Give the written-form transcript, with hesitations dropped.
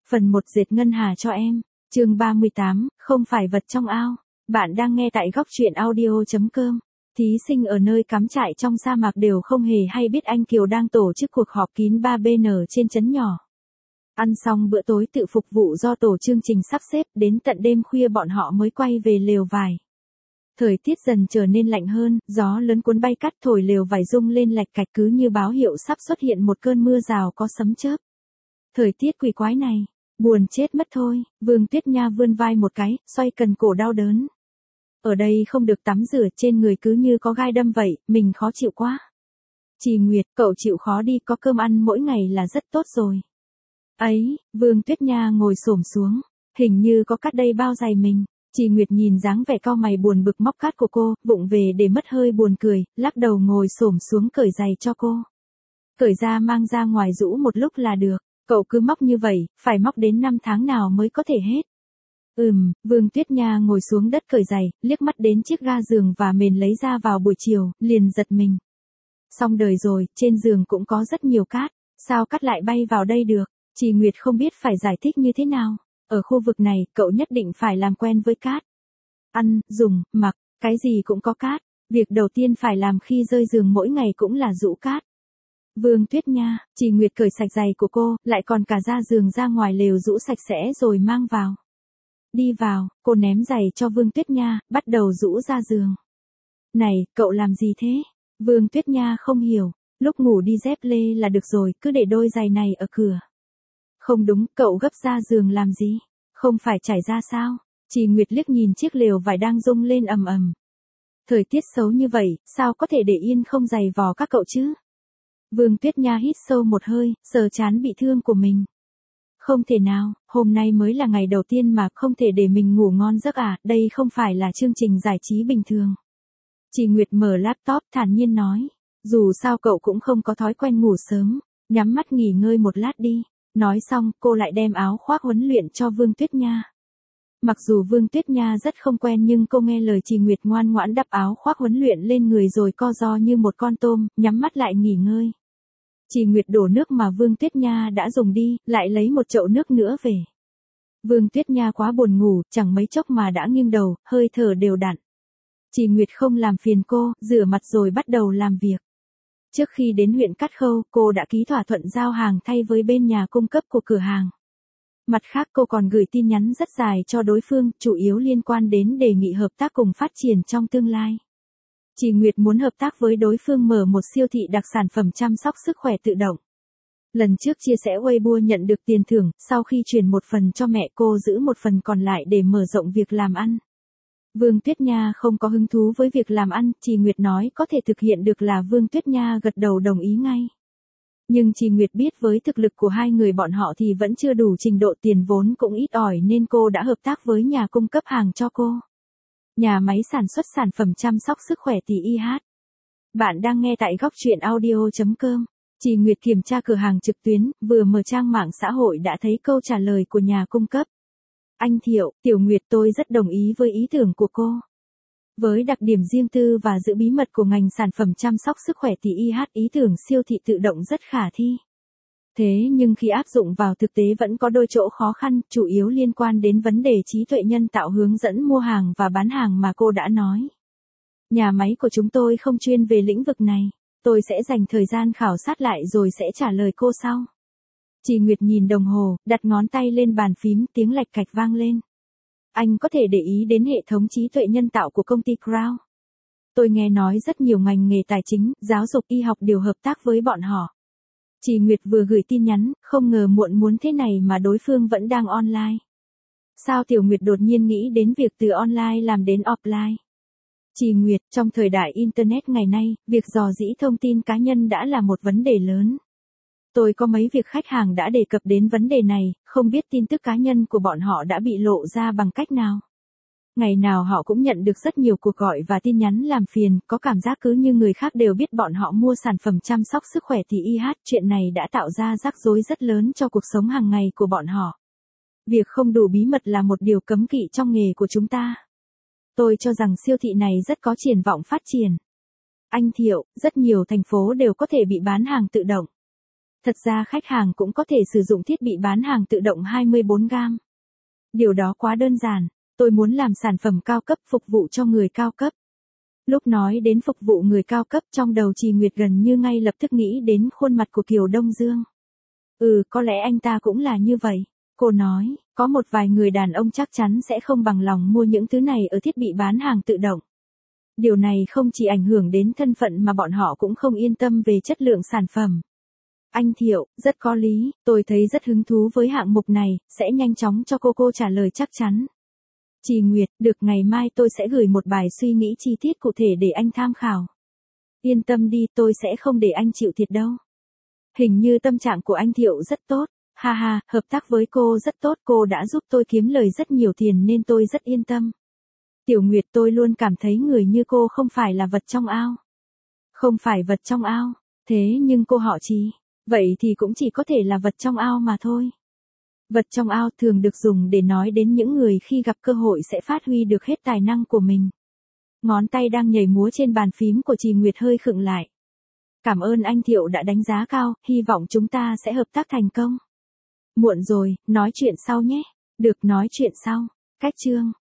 Phần 1 dệt ngân hà cho em. Chương 38, không phải vật trong ao. Bạn đang nghe tại góc truyện audio.com. Thí sinh ở nơi cắm trại trong sa mạc đều không hề hay biết anh Kiều đang tổ chức cuộc họp kín 3BN trên trấn nhỏ. Ăn xong bữa tối tự phục vụ do tổ chương trình sắp xếp, đến tận đêm khuya bọn họ mới quay về lều vải. Thời tiết dần trở nên lạnh hơn, gió lớn cuốn bay cát thổi lều vải rung lên lạch cạch cứ như báo hiệu sắp xuất hiện một cơn mưa rào có sấm chớp. Thời tiết quỷ quái này, buồn chết mất thôi. Vương Tuyết Nha vươn vai một cái, xoay cần cổ đau đớn. Ở đây không được tắm rửa, trên người cứ như có gai đâm vậy, mình khó chịu quá. Trì Nguyệt, cậu chịu khó đi, có cơm ăn mỗi ngày là rất tốt rồi. Ấy, Vương Tuyết Nha ngồi xổm xuống, hình như có cát đây bao dày mình. Trì Nguyệt nhìn dáng vẻ cau mày buồn bực móc cát của cô, vụng về để mất hơi buồn cười, lắc đầu ngồi xổm xuống cởi giày cho cô. Cởi ra mang ra ngoài rũ một lúc là được. Cậu cứ móc như vậy, phải móc đến 5 tháng nào mới có thể hết. Vương Tuyết Nha ngồi xuống đất cởi giày, liếc mắt đến chiếc ga giường và mền lấy ra vào buổi chiều, liền giật mình. Xong đời rồi, trên giường cũng có rất nhiều cát, sao cát lại bay vào đây được? Trì Nguyệt không biết phải giải thích như thế nào. Ở khu vực này, cậu nhất định phải làm quen với cát. Ăn, dùng, mặc, cái gì cũng có cát. Việc đầu tiên phải làm khi rơi giường mỗi ngày cũng là rũ cát. Vương Tuyết Nha, Trì Nguyệt cởi sạch giày của cô, lại còn cả ra giường ra ngoài lều rũ sạch sẽ rồi mang vào. Đi vào, cô ném giày cho Vương Tuyết Nha, bắt đầu rũ ra giường. Này, cậu làm gì thế? Vương Tuyết Nha không hiểu, lúc ngủ đi dép lê là được rồi, cứ để đôi giày này ở cửa. Không đúng, cậu gấp ra giường làm gì? Không phải trải ra sao? Trì Nguyệt liếc nhìn chiếc lều vải đang rung lên ầm ầm. Thời tiết xấu như vậy, sao có thể để yên không giày vò các cậu chứ? Vương Tuyết Nha hít sâu một hơi, sờ trán bị thương của mình. Không thể nào, hôm nay mới là ngày đầu tiên mà không thể để mình ngủ ngon giấc à, đây không phải là chương trình giải trí bình thường. Trì Nguyệt mở laptop thản nhiên nói, dù sao cậu cũng không có thói quen ngủ sớm, nhắm mắt nghỉ ngơi một lát đi. Nói xong, cô lại đem áo khoác huấn luyện cho Vương Tuyết Nha. Mặc dù Vương Tuyết Nha rất không quen nhưng cô nghe lời Trì Nguyệt ngoan ngoãn đắp áo khoác huấn luyện lên người rồi co ro như một con tôm, nhắm mắt lại nghỉ ngơi. Trì Nguyệt đổ nước mà Vương Tuyết Nha đã dùng đi, lại lấy một chậu nước nữa về. Vương Tuyết Nha quá buồn ngủ, chẳng mấy chốc mà đã nghiêng đầu, hơi thở đều đặn. Trì Nguyệt không làm phiền cô, rửa mặt rồi bắt đầu làm việc. Trước khi đến huyện Cát Khâu, cô đã ký thỏa thuận giao hàng thay với bên nhà cung cấp của cửa hàng. Mặt khác cô còn gửi tin nhắn rất dài cho đối phương, chủ yếu liên quan đến đề nghị hợp tác cùng phát triển trong tương lai. Trì Nguyệt muốn hợp tác với đối phương mở một siêu thị đặc sản phẩm chăm sóc sức khỏe tự động. Lần trước chia sẻ Weibo nhận được tiền thưởng, sau khi chuyển một phần cho mẹ cô giữ một phần còn lại để mở rộng việc làm ăn. Vương Tuyết Nha không có hứng thú với việc làm ăn, Trì Nguyệt nói có thể thực hiện được là Vương Tuyết Nha gật đầu đồng ý ngay. Nhưng Trì Nguyệt biết với thực lực của hai người bọn họ thì vẫn chưa đủ trình độ, tiền vốn cũng ít ỏi nên cô đã hợp tác với nhà cung cấp hàng cho cô. Nhà máy sản xuất sản phẩm chăm sóc sức khỏe TIH. Bạn đang nghe tại góc truyện audio.com. Trì Nguyệt kiểm tra cửa hàng trực tuyến, vừa mở trang mạng xã hội đã thấy câu trả lời của nhà cung cấp. Anh Thiệu, Tiểu Nguyệt, tôi rất đồng ý với ý tưởng của cô. Với đặc điểm riêng tư và giữ bí mật của ngành sản phẩm chăm sóc sức khỏe TIH, ý tưởng siêu thị tự động rất khả thi. Thế nhưng khi áp dụng vào thực tế vẫn có đôi chỗ khó khăn, chủ yếu liên quan đến vấn đề trí tuệ nhân tạo hướng dẫn mua hàng và bán hàng mà cô đã nói. Nhà máy của chúng tôi không chuyên về lĩnh vực này, tôi sẽ dành thời gian khảo sát lại rồi sẽ trả lời cô sau. Trì Nguyệt nhìn đồng hồ, đặt ngón tay lên bàn phím, tiếng lạch cạch vang lên. Anh có thể để ý đến hệ thống trí tuệ nhân tạo của công ty Crown. Tôi nghe nói rất nhiều ngành nghề tài chính, giáo dục, y học đều hợp tác với bọn họ. Trì Nguyệt vừa gửi tin nhắn, không ngờ muộn muốn thế này mà đối phương vẫn đang online. Sao Tiểu Nguyệt đột nhiên nghĩ đến việc từ online làm đến offline? Trì Nguyệt, trong thời đại Internet ngày nay, việc dò dỉ thông tin cá nhân đã là một vấn đề lớn. Tôi có mấy việc khách hàng đã đề cập đến vấn đề này, không biết tin tức cá nhân của bọn họ đã bị lộ ra bằng cách nào. Ngày nào họ cũng nhận được rất nhiều cuộc gọi và tin nhắn làm phiền, có cảm giác cứ như người khác đều biết bọn họ mua sản phẩm chăm sóc sức khỏe TIH, chuyện này đã tạo ra rắc rối rất lớn cho cuộc sống hàng ngày của bọn họ. Việc không đủ bí mật là một điều cấm kỵ trong nghề của chúng ta. Tôi cho rằng siêu thị này rất có triển vọng phát triển. Anh Thiệu, rất nhiều thành phố đều có thể bị bán hàng tự động. Thật ra khách hàng cũng có thể sử dụng thiết bị bán hàng tự động 24 gam. Điều đó quá đơn giản, tôi muốn làm sản phẩm cao cấp phục vụ cho người cao cấp. Lúc nói đến phục vụ người cao cấp trong đầu Trì Nguyệt gần như ngay lập tức nghĩ đến khuôn mặt của Kiều Đông Dương. Có lẽ anh ta cũng là như vậy. Cô nói, có một vài người đàn ông chắc chắn sẽ không bằng lòng mua những thứ này ở thiết bị bán hàng tự động. Điều này không chỉ ảnh hưởng đến thân phận mà bọn họ cũng không yên tâm về chất lượng sản phẩm. Anh Thiệu, rất có lý, tôi thấy rất hứng thú với hạng mục này, sẽ nhanh chóng cho cô trả lời chắc chắn. Trì Nguyệt, được, ngày mai tôi sẽ gửi một bài suy nghĩ chi tiết cụ thể để anh tham khảo. Yên tâm đi, tôi sẽ không để anh chịu thiệt đâu. Hình như tâm trạng của anh Thiệu rất tốt. Ha ha, hợp tác với cô rất tốt, cô đã giúp tôi kiếm lời rất nhiều tiền nên tôi rất yên tâm. Tiểu Nguyệt, tôi luôn cảm thấy người như cô không phải là vật trong ao. Không phải vật trong ao, thế nhưng cô họ Trì, vậy thì cũng chỉ có thể là vật trong ao mà thôi. Vật trong ao thường được dùng để nói đến những người khi gặp cơ hội sẽ phát huy được hết tài năng của mình. Ngón tay đang nhảy múa trên bàn phím của Trì Nguyệt hơi khựng lại. Cảm ơn anh Thiệu đã đánh giá cao, hy vọng chúng ta sẽ hợp tác thành công. Muộn rồi, nói chuyện sau nhé. Được, nói chuyện sau. Cách chương